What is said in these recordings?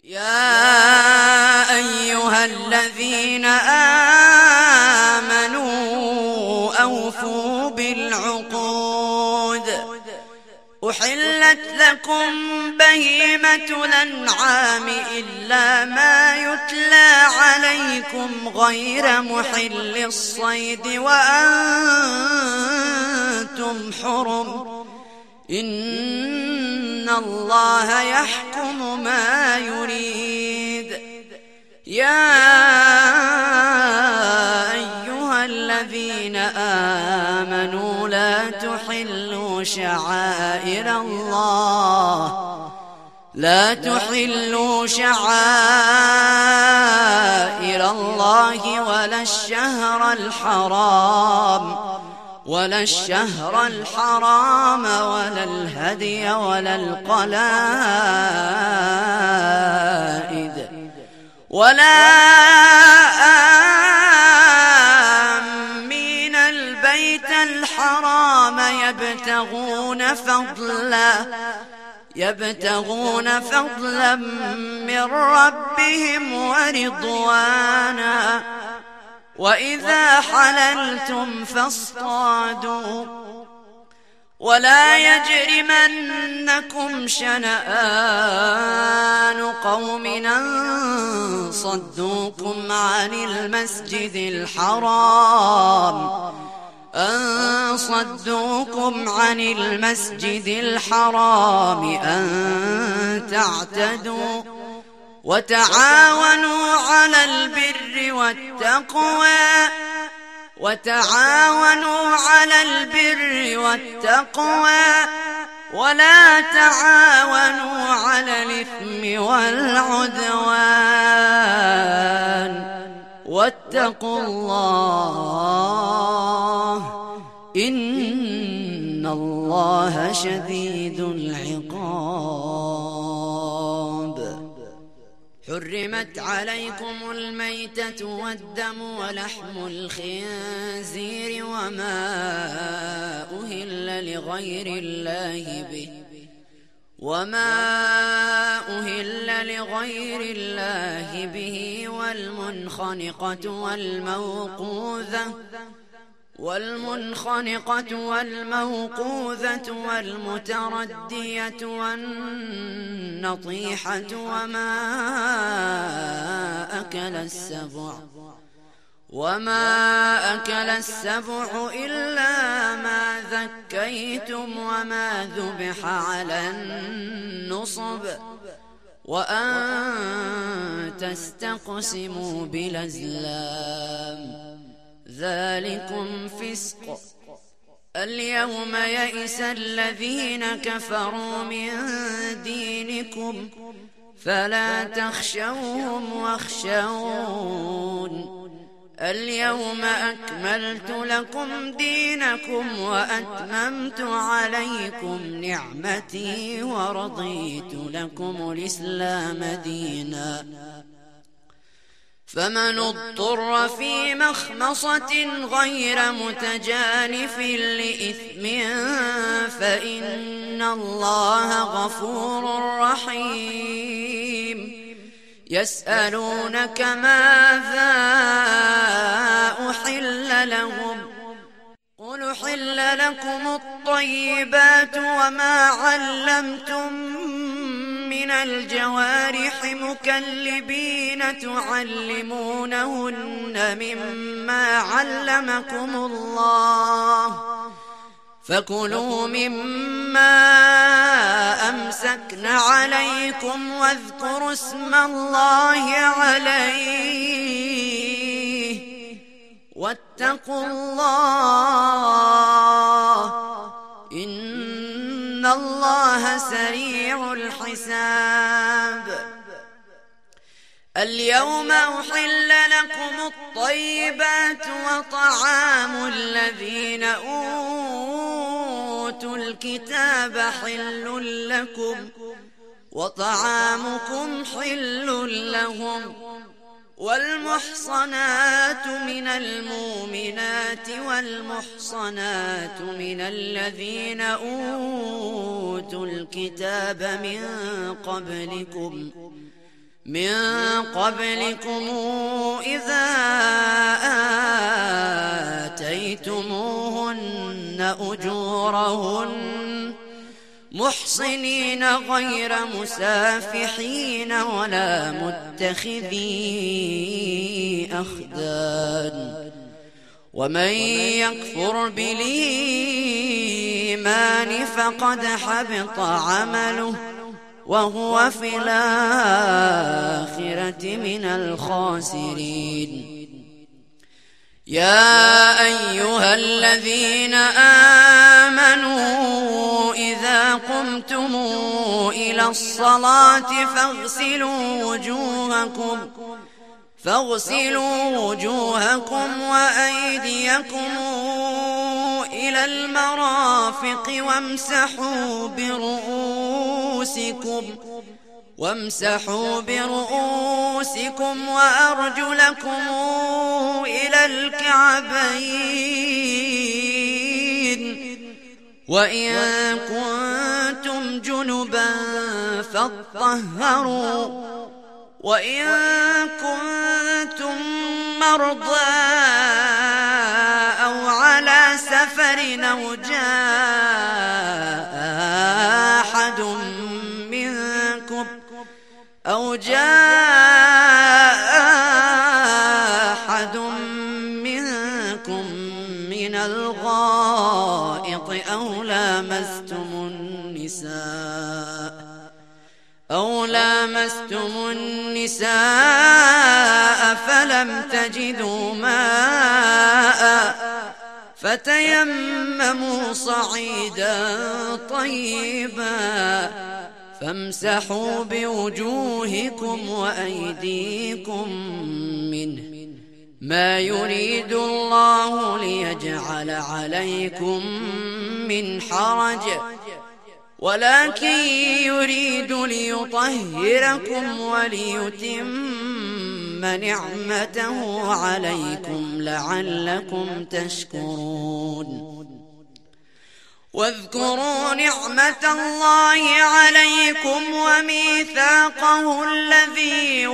يا أيها الذين آمنوا أوفوا بالعقود. أحلت لكم بهيمة الأنعام إلا ما يتلى عليكم غير محل الصيد وأنتم حرم. إن الله يحكم ما يريد. يا أيها الذين آمنوا لا تحلوا شعائر الله ولا الشهر الحرام ولا الهدي ولا القلائد ولا آمين البيت الحرام يبتغون فضلا من ربهم ورضوانا. وإذا حللتم فاصطادوا ولا يجرمنكم شنآن قوم أن صدوكم عن المسجد الحرام أن تعتدوا. وتعاونوا على البر والتقوى ولا تعاونوا على الإثم والعدوان. واتقوا الله إن الله شديد العقاب. حرمت عليكم الميتة والدم ولحم الخنزير وما أهل لغير الله به والمنخنقة والموقوذة والمتردية والنطيحة وما أكل السبع إلا ما ذكيتم وما ذبح على النصب وأن تستقسموا بالأزلام ذلكم فسق. اليوم يئس الذين كفروا من دينكم فلا تخشوهم واخشون. اليوم أكملت لكم دينكم وأتممت عليكم نعمتي ورضيت لكم الإسلام دينا. فمن اضطر في مخمصة غير متجانف لإثم فإن الله غفور رحيم. يسألونك ماذا أحل لهم قل أحل لكم الطيبات وما علمتم من الجوارح مكلبين تعلمونهن مما علمكم الله فكلوا مما أمسكن عليكم واذكروا اسم الله عليه واتقوا الله إن الله سريع الحساب. اليوم أحل لكم الطيبات وطعام الذين أوتوا الكتاب حل لكم وطعامكم حل لهم. والمحصنات من المؤمنات والمحصنات من الذين أوتوا الكتاب من قبلكم من قبلكم إذا آتيتموهن أجورهن محصنين غير مسافحين ولا متخذي أخدان ومن يكفر بالإيمان فقد حبط عمله وهو في الآخرة من الخاسرين. يا أيها الذين آمنوا إذا قمتم إلى الصلاة فاغسلوا وجوهكم وأيديكم إلى المرافق وامسحوا برؤوسكم وأرجلكم إلى الكعبين وإن كنتم جنبا فاطهروا وإن كنتم مرضى أو على سفر أو جاء أحد منكم من الغائط أو لامستم النساء فلم تجدوا ماء فتيمموا صعيدا طيبا فامسحوا بوجوهكم وأيديكم منه ما يريد الله ليجعل عليكم من حرج ولكن يريد ليطهركم وليتم نعمته عليكم لعلكم تشكرون. واذكروا نعمة الله عليكم وميثاقه الذي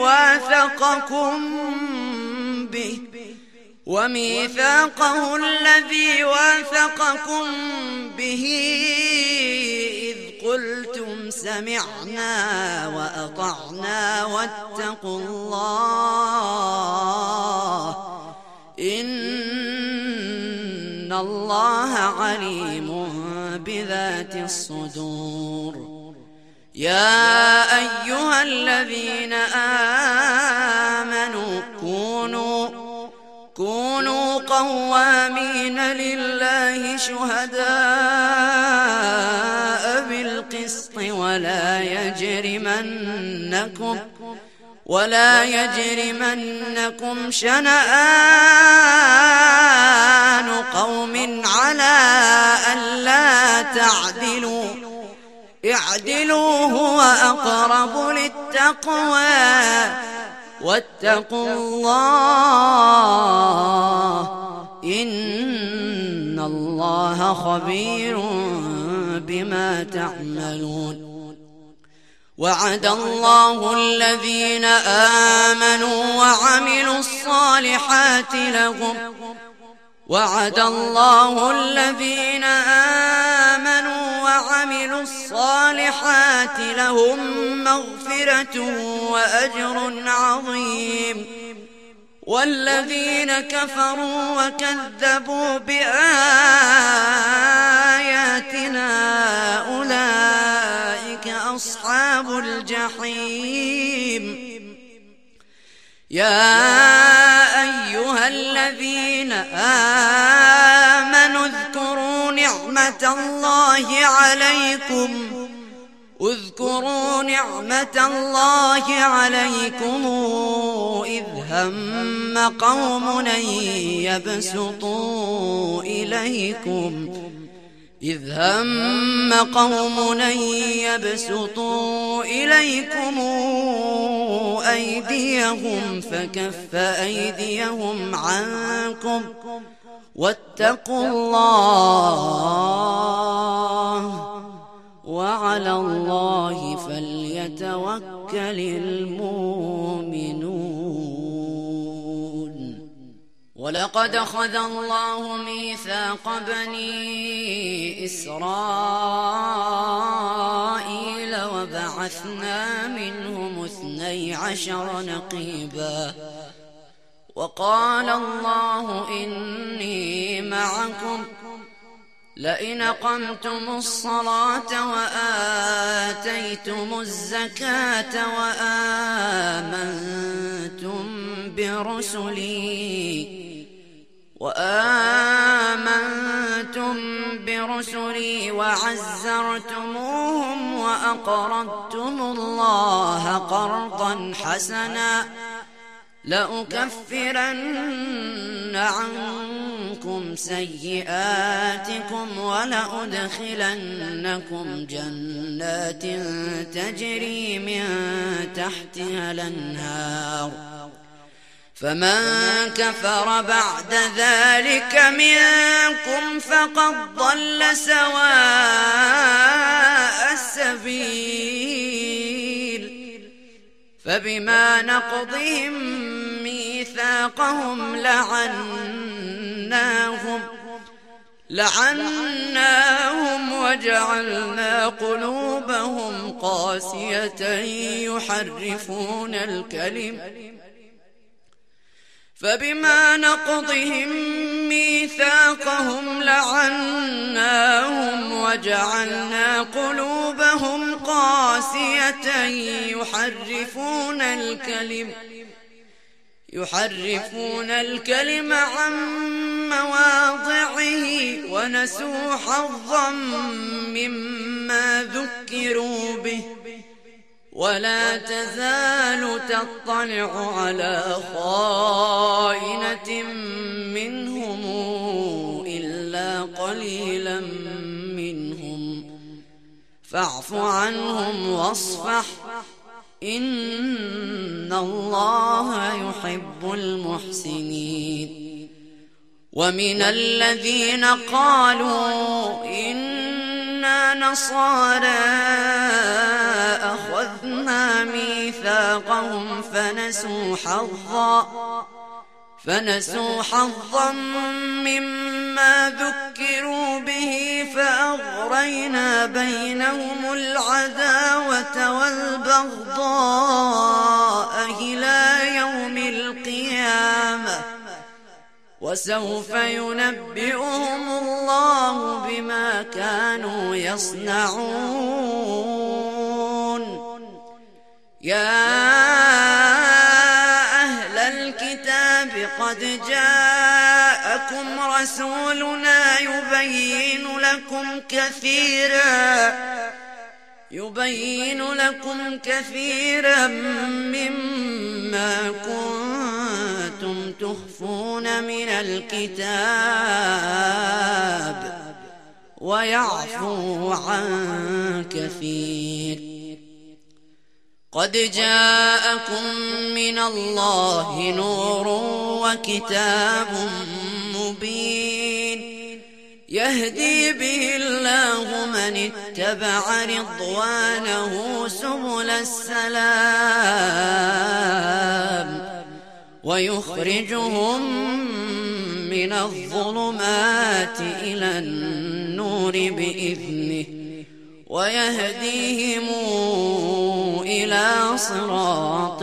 واثقكم به إذ قلتم سمعنا وأطعنا واتقوا الله إن الله عليم بذات الصدور. يا أيها الذين آمنوا كونوا قوامين لله شهداء بالقسط ولا يجرمنكم شنآن قوم على ألا تعدلوا اعدلوا هو أقرب للتقوى واتقوا الله إن الله خبير بما تعملون. وعد الله الذين آمنوا وعملوا الصالحات لهم مغفرة وأجر عظيم. والذين كفروا وكذبوا بآياتنا أولئك أصحاب الجحيم. يا أيها الذين آمنوا اذكروا نعمة الله عليكم إذ هم قوم أن يبسطوا إليكم أيديهم فكف أيديهم عنكم واتقوا الله وعلى الله فليتوكل يتوكل المؤمنون. ولقد أخذ الله ميثاق بني إسرائيل وبعثنا منهم 12 نقيبا وقال الله إني معكم لئن أقمتم الصلاة وآتيتم الزكاة وآمنتم برسلي وعزرتموهم وأقرضتم الله قرضا حسنا لأكفرن عنكم سيئاتكم ولأدخلنكم جنات تجري من تحتها الأنهار فمن كفر بعد ذلك منكم فقد ضل سواء السبيل. فبما نقضهم ميثاقهم لعناهم وجعلنا قلوبهم قاسية فبما نقضهم ميثاقهم لعناهم وجعلنا قلوبهم قاسية يحرفون الكلم عن مواضعه ونسوا حظا مما ذكروا به ولا تزال تطلع على خائنة منهم إلا قليلا منهم فاعف عنهم واصفح إن الله يحب المحسنين. ومن الذين قالوا إنا نصارى أخذنا ميثاقهم فنسوا حظا مما ذكروا به فأغرينا بينهم العداوة والبغضاء إلى يوم القيامة وسوف ينبئهم الله بما كانوا يصنعون. يا أهل الكتاب قد جاءكم رسولنا يبين لكم كثيرا مما كنتم تخفون من الكتاب ويعفو عن كثير. قد جاءكم من الله نور وكتاب مبين يهدي به الله من اتبع رضوانه سبل السلام ويخرجهم من الظلمات إلى النور بإذنه ويهديهم إلى صراط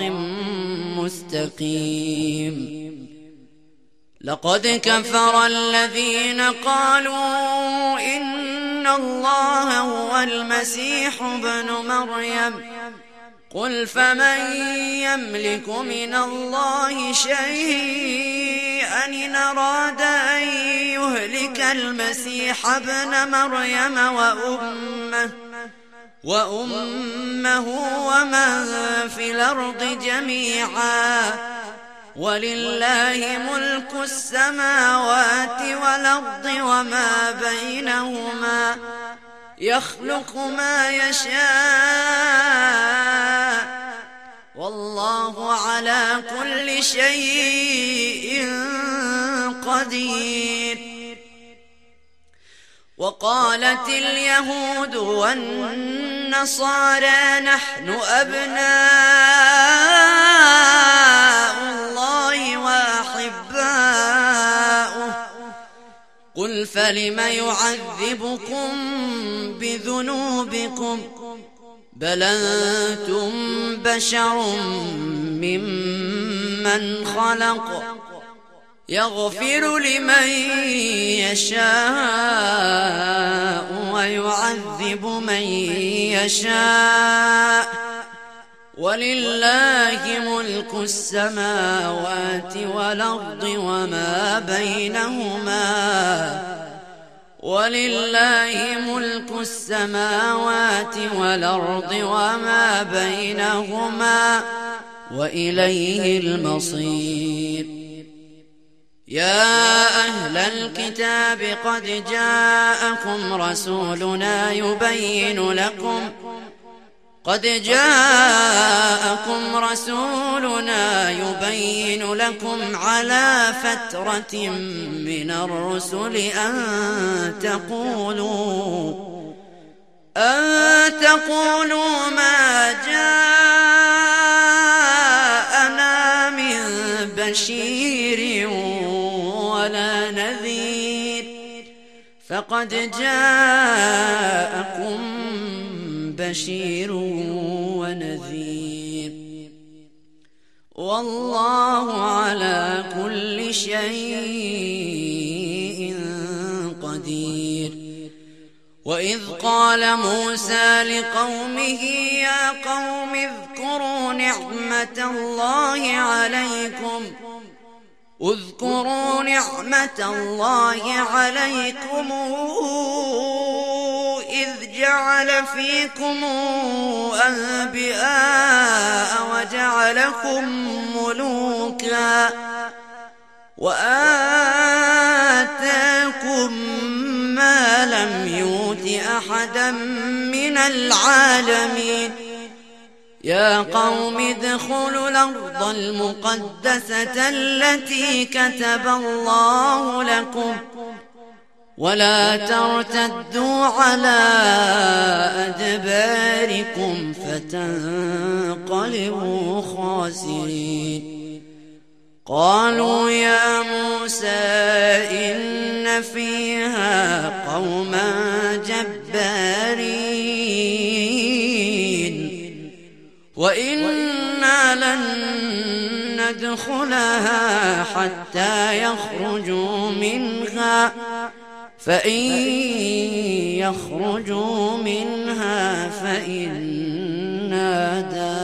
مستقيم. لقد كفر الذين قالوا إن الله هو المسيح ابن مريم قل فمن يملك من الله شيئا إن أراد أن يهلك المسيح ابن مريم وأمه ومن في الأرض جميعا ولله ملك السماوات والأرض وما بينهما يخلق ما يشاء والله على كل شيء قدير. وقالت اليهود والنصارى النصارى نحن أبناء الله وأحباؤه قل فلم يعذبكم بذنوبكم بل أنتم بشر ممن خلق يغفر لمن يشاء ويعذب من يشاء ولله ملك السماوات والأرض وما بينهما ولله ملك السماوات والأرض وما بينهما وإليه المصير. يا أهل الكتاب قد جاءكم رسولنا يبين لكم على فترة من الرسل أن تقولوا ما جاءنا من بشير ولا نذير فقد جاءكم بشير ونذير والله على كل شيء قدير. وإذ قال موسى لقومه يا قوم اذكروا نعمة الله عليكم إذ جعل فيكم أنبياء وجعلكم ملوكا وآتاكم ما لم يؤت أحدا من العالمين. يا قوم ادخلوا الأرض المقدسة التي كتب الله لكم ولا ترتدوا على أدباركم فتنقلبوا خاسرين. قالوا يا موسى إن فيها قوما جبارين وإنا لن ندخلها حتى يخرجوا منها فإن يخرجوا منها فإنا داخلون.